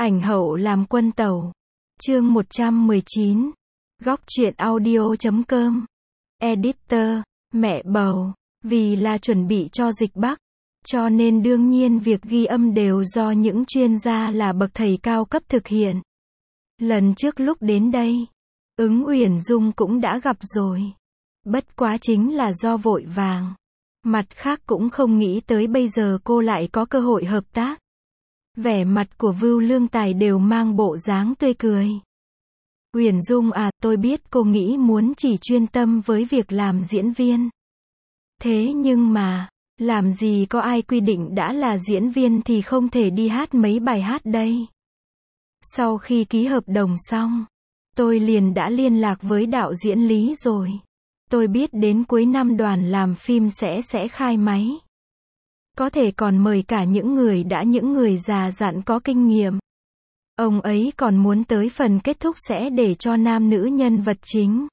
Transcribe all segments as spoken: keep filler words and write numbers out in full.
Ảnh hậu làm quân tẩu. Chương một trăm mười chín. Góc truyện audio chấm com. Editor, mẹ bầu. Vì là chuẩn bị cho dịch Bắc, cho nên đương nhiên việc ghi âm đều do những chuyên gia là bậc thầy cao cấp thực hiện. Lần trước lúc đến đây, Ứng Uyển Dung cũng đã gặp rồi. Bất quá chính là do vội vàng. Mặt khác cũng không nghĩ tới bây giờ cô lại có cơ hội hợp tác. Vẻ mặt của Vưu Lương Tài đều mang bộ dáng tươi cười. Uyển Dung à, tôi biết cô nghĩ muốn chỉ chuyên tâm với việc làm diễn viên. Thế nhưng mà, làm gì có ai quy định đã là diễn viên thì không thể đi hát mấy bài hát đây. Sau khi ký hợp đồng xong, tôi liền đã liên lạc với đạo diễn Lý rồi. Tôi biết đến cuối năm đoàn làm phim sẽ sẽ khai máy. Có thể còn mời cả những người đã những người già dặn có kinh nghiệm. Ông ấy còn muốn tới phần kết thúc sẽ để cho nam nữ nhân vật chính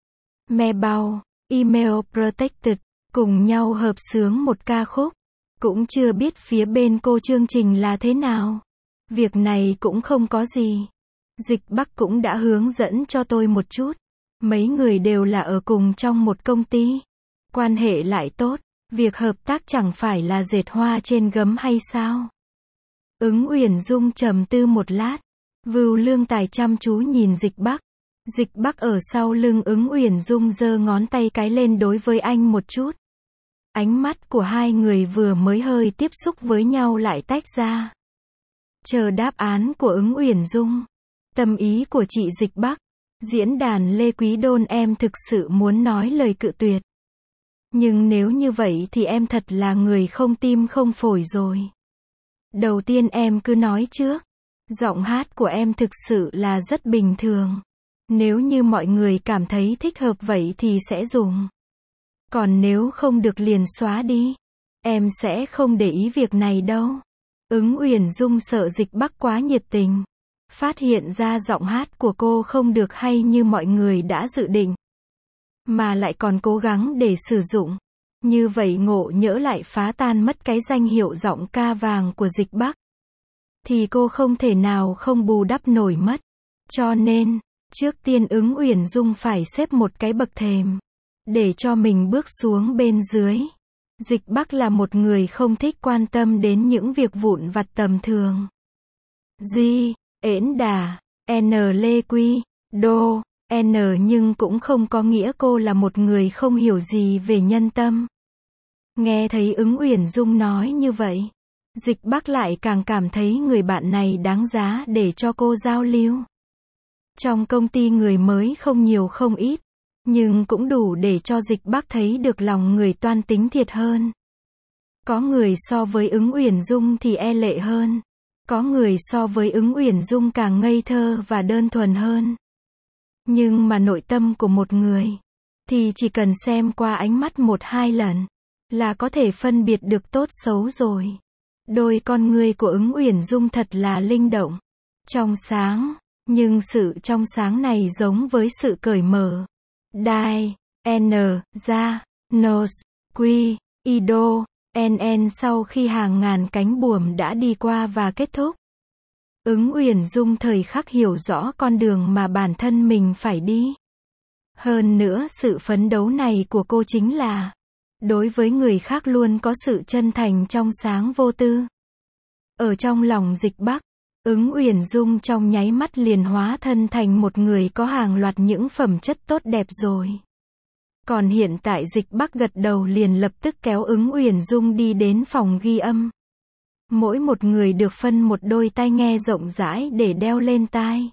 Mebao, Email Protected, cùng nhau hợp xướng một ca khúc. Cũng chưa biết phía bên cô chương trình là thế nào. Việc này cũng không có gì. Dịch Bắc cũng đã hướng dẫn cho tôi một chút. Mấy người đều là ở cùng trong một công ty. Quan hệ lại tốt. Việc hợp tác chẳng phải là dệt hoa trên gấm hay sao? Ứng Uyển Dung trầm tư một lát. Vưu Lương Tài chăm chú nhìn Dịch Bắc. Dịch Bắc ở sau lưng Ứng Uyển Dung giơ ngón tay cái lên đối với anh một chút. Ánh mắt của hai người vừa mới hơi tiếp xúc với nhau lại tách ra. Chờ đáp án của Ứng Uyển Dung. Tâm ý của chị Dịch Bắc. Diễn đàn Lê Quý Đôn em thực sự muốn nói lời cự tuyệt. Nhưng nếu như vậy thì em thật là người không tim không phổi rồi. Đầu tiên em cứ nói trước. Giọng hát của em thực sự là rất bình thường. Nếu như mọi người cảm thấy thích hợp vậy thì sẽ dùng. Còn nếu không được liền xóa đi. Em sẽ không để ý việc này đâu. Ứng Uyển Dung sợ Dịch Bắc quá nhiệt tình. Phát hiện ra giọng hát của cô không được hay như mọi người đã dự định. Mà lại còn cố gắng để sử dụng. Như vậy ngộ nhỡ lại phá tan mất cái danh hiệu giọng ca vàng của Dịch Bắc. Thì cô không thể nào không bù đắp nổi mất. Cho nên, trước tiên Ứng Uyển Dung phải xếp một cái bậc thềm. Để cho mình bước xuống bên dưới. Dịch Bắc là một người không thích quan tâm đến những việc vụn vặt tầm thường. Di, ễn đà, N Lê Quy, Đô, N nhưng cũng không có nghĩa cô là một người không hiểu gì về nhân tâm. Nghe thấy Ứng Uyển Dung nói như vậy. Dịch Bắc lại càng cảm thấy người bạn này đáng giá để cho cô giao lưu. Trong công ty người mới không nhiều không ít. Nhưng cũng đủ để cho Dịch Bắc thấy được lòng người toan tính thiệt hơn. Có người so với Ứng Uyển Dung thì e lệ hơn. Có người so với Ứng Uyển Dung càng ngây thơ và đơn thuần hơn. Nhưng mà nội tâm của một người thì chỉ cần xem qua ánh mắt một hai lần là có thể phân biệt được tốt xấu rồi. Đôi con ngươi của Ứng Uyển Dung thật là linh động, trong sáng, nhưng sự trong sáng này giống với sự cởi mở. Đai, N, ra, Nos, Quy, Ido, N N sau khi hàng ngàn cánh buồm đã đi qua và kết thúc. Ứng Uyển Dung thời khắc hiểu rõ con đường mà bản thân mình phải đi. Hơn nữa sự phấn đấu này của cô chính là đối với người khác luôn có sự chân thành trong sáng vô tư. Ở trong lòng Dịch Bắc, Ứng Uyển Dung trong nháy mắt liền hóa thân thành một người có hàng loạt những phẩm chất tốt đẹp rồi. Còn hiện tại Dịch Bắc gật đầu liền lập tức kéo Ứng Uyển Dung đi đến phòng ghi âm. Mỗi một người được phân một đôi tai nghe rộng rãi để đeo lên tai.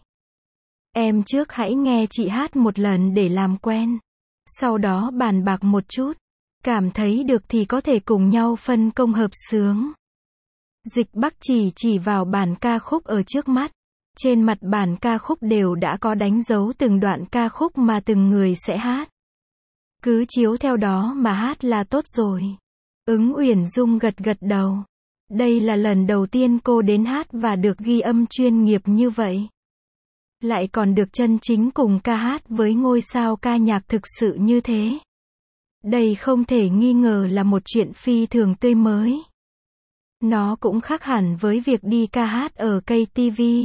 Em trước hãy nghe chị hát một lần để làm quen. Sau đó bàn bạc một chút. Cảm thấy được thì có thể cùng nhau phân công hợp xướng. Dịch Bắc chỉ chỉ vào bản ca khúc ở trước mắt. Trên mặt bản ca khúc đều đã có đánh dấu từng đoạn ca khúc mà từng người sẽ hát. Cứ chiếu theo đó mà hát là tốt rồi. Ứng Uyển Dung gật gật đầu. Đây là lần đầu tiên cô đến hát và được ghi âm chuyên nghiệp như vậy. Lại còn được chân chính cùng ca hát với ngôi sao ca nhạc thực sự như thế. Đây không thể nghi ngờ là một chuyện phi thường tươi mới. Nó cũng khác hẳn với việc đi ca hát ở ca tê vê.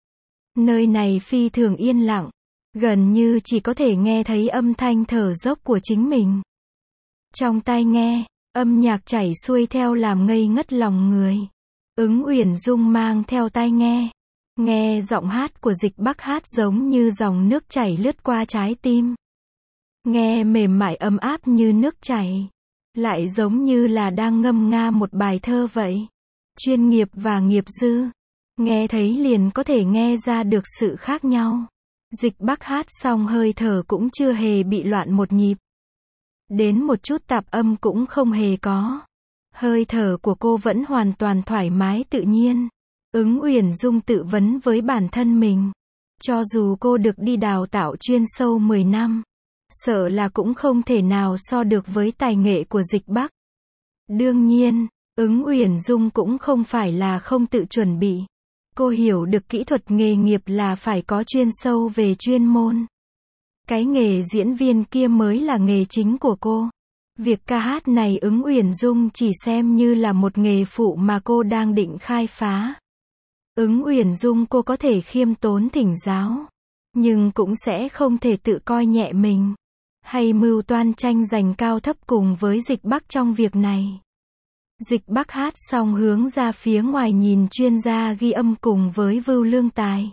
Nơi này phi thường yên lặng, gần như chỉ có thể nghe thấy âm thanh thở dốc của chính mình. Trong tai nghe, âm nhạc chảy xuôi theo làm ngây ngất lòng người. Ứng Uyển Dung mang theo tai nghe, nghe giọng hát của Dịch Bắc hát giống như dòng nước chảy lướt qua trái tim. Nghe mềm mại ấm áp như nước chảy, lại giống như là đang ngâm nga một bài thơ vậy. Chuyên nghiệp và nghiệp dư, nghe thấy liền có thể nghe ra được sự khác nhau. Dịch Bắc hát xong hơi thở cũng chưa hề bị loạn một nhịp. Đến một chút tạp âm cũng không hề có. Hơi thở của cô vẫn hoàn toàn thoải mái tự nhiên. Ứng Uyển Dung tự vấn với bản thân mình. Cho dù cô được đi đào tạo chuyên sâu mười năm, sợ là cũng không thể nào so được với tài nghệ của Dịch Bắc. Đương nhiên, Ứng Uyển Dung cũng không phải là không tự chuẩn bị. Cô hiểu được kỹ thuật nghề nghiệp là phải có chuyên sâu về chuyên môn. Cái nghề diễn viên kia mới là nghề chính của cô. Việc ca hát này Ứng Uyển Dung chỉ xem như là một nghề phụ mà cô đang định khai phá. Ứng Uyển Dung cô có thể khiêm tốn thỉnh giáo, nhưng cũng sẽ không thể tự coi nhẹ mình, hay mưu toan tranh giành cao thấp cùng với Dịch Bắc trong việc này. Dịch Bắc hát xong hướng ra phía ngoài nhìn chuyên gia ghi âm cùng với Vưu Lương Tài.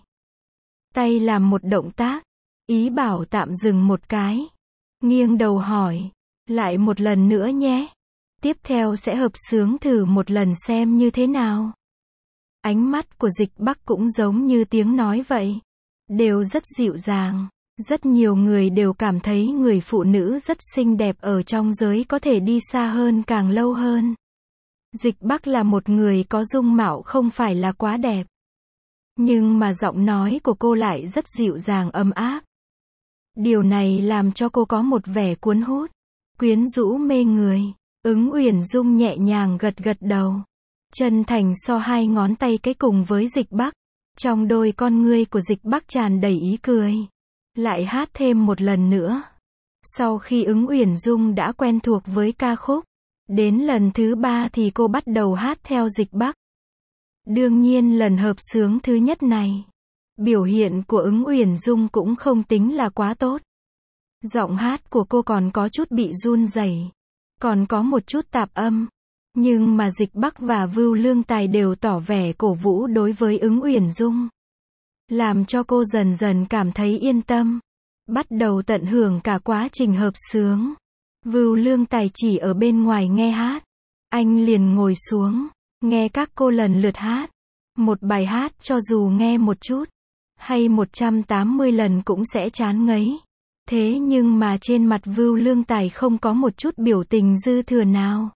Tay làm một động tác, ý bảo tạm dừng một cái. Nghiêng đầu hỏi, lại một lần nữa nhé. Tiếp theo sẽ hợp xướng thử một lần xem như thế nào. Ánh mắt của Dịch Bắc cũng giống như tiếng nói vậy. Đều rất dịu dàng. Rất nhiều người đều cảm thấy người phụ nữ rất xinh đẹp ở trong giới có thể đi xa hơn càng lâu hơn. Dịch Bắc là một người có dung mạo không phải là quá đẹp. Nhưng mà giọng nói của cô lại rất dịu dàng ấm áp. Điều này làm cho cô có một vẻ cuốn hút, quyến rũ mê người. Ứng Uyển Dung nhẹ nhàng gật gật đầu. Chân thành so hai ngón tay cái cùng với Dịch Bắc. Trong đôi con ngươi của Dịch Bắc tràn đầy ý cười. Lại hát thêm một lần nữa. Sau khi Ứng Uyển Dung đã quen thuộc với ca khúc, đến lần thứ ba thì cô bắt đầu hát theo Dịch Bắc. Đương nhiên lần hợp xướng thứ nhất này, biểu hiện của Ứng Uyển Dung cũng không tính là quá tốt. Giọng hát của cô còn có chút bị run rẩy, còn có một chút tạp âm. Nhưng mà Dịch Bắc và Vưu Lương Tài đều tỏ vẻ cổ vũ đối với Ứng Uyển Dung, làm cho cô dần dần cảm thấy yên tâm, bắt đầu tận hưởng cả quá trình hợp xướng. Vưu Lương Tài chỉ ở bên ngoài nghe hát, anh liền ngồi xuống, nghe các cô lần lượt hát. Một bài hát cho dù nghe một chút, hay một trăm tám mươi lần cũng sẽ chán ngấy. Thế nhưng mà trên mặt Vưu Lương Tài không có một chút biểu tình dư thừa nào.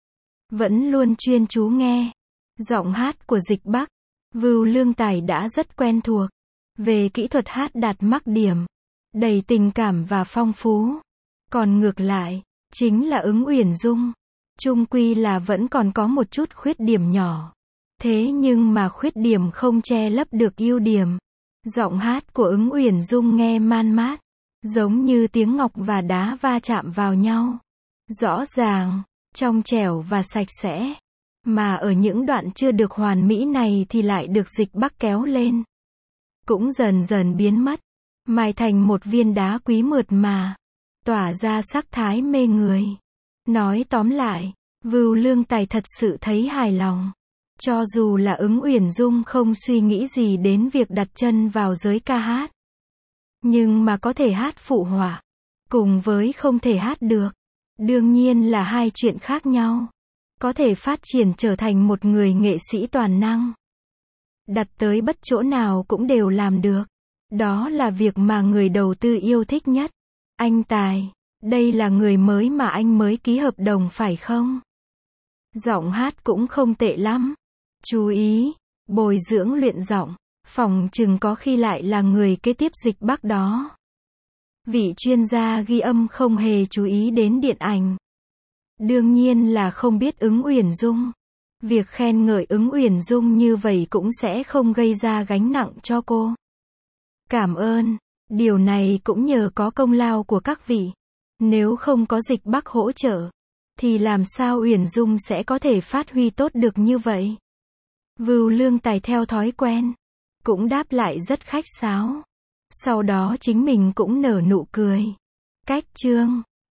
Vẫn luôn chuyên chú nghe. Giọng hát của Dịch Bắc, Vưu Lương Tài đã rất quen thuộc. Về kỹ thuật hát đạt mắc điểm, đầy tình cảm và phong phú. Còn ngược lại, chính là Ứng Uyển Dung. Chung quy là vẫn còn có một chút khuyết điểm nhỏ. Thế nhưng mà khuyết điểm không che lấp được ưu điểm. Giọng hát của Ứng Uyển Dung nghe man mát, giống như tiếng ngọc và đá va chạm vào nhau. Rõ ràng, trong trẻo và sạch sẽ. Mà ở những đoạn chưa được hoàn mỹ này thì lại được Dịch Bắc kéo lên. Cũng dần dần biến mất, mài thành một viên đá quý mượt mà, tỏa ra sắc thái mê người. Nói tóm lại, Vưu Lương Tài thật sự thấy hài lòng. Cho dù là Ứng Uyển Dung không suy nghĩ gì đến việc đặt chân vào giới ca hát, nhưng mà có thể hát phụ họa, cùng với không thể hát được, đương nhiên là hai chuyện khác nhau. Có thể phát triển trở thành một người nghệ sĩ toàn năng, đặt tới bất chỗ nào cũng đều làm được. Đó là việc mà người đầu tư yêu thích nhất. Anh Tài, đây là người mới mà anh mới ký hợp đồng phải không? Giọng hát cũng không tệ lắm. Chú ý, bồi dưỡng luyện giọng, phỏng chừng có khi lại là người kế tiếp Dịch Bắc đó. Vị chuyên gia ghi âm không hề chú ý đến điện ảnh. Đương nhiên là không biết Ứng Uyển Dung. Việc khen ngợi Ứng Uyển Dung như vậy cũng sẽ không gây ra gánh nặng cho cô. Cảm ơn, điều này cũng nhờ có công lao của các vị. Nếu không có Dịch Bắc hỗ trợ, thì làm sao Uyển Dung sẽ có thể phát huy tốt được như vậy? Vưu Lương Tài theo thói quen, cũng đáp lại rất khách sáo. Sau đó chính mình cũng nở nụ cười. Cách chương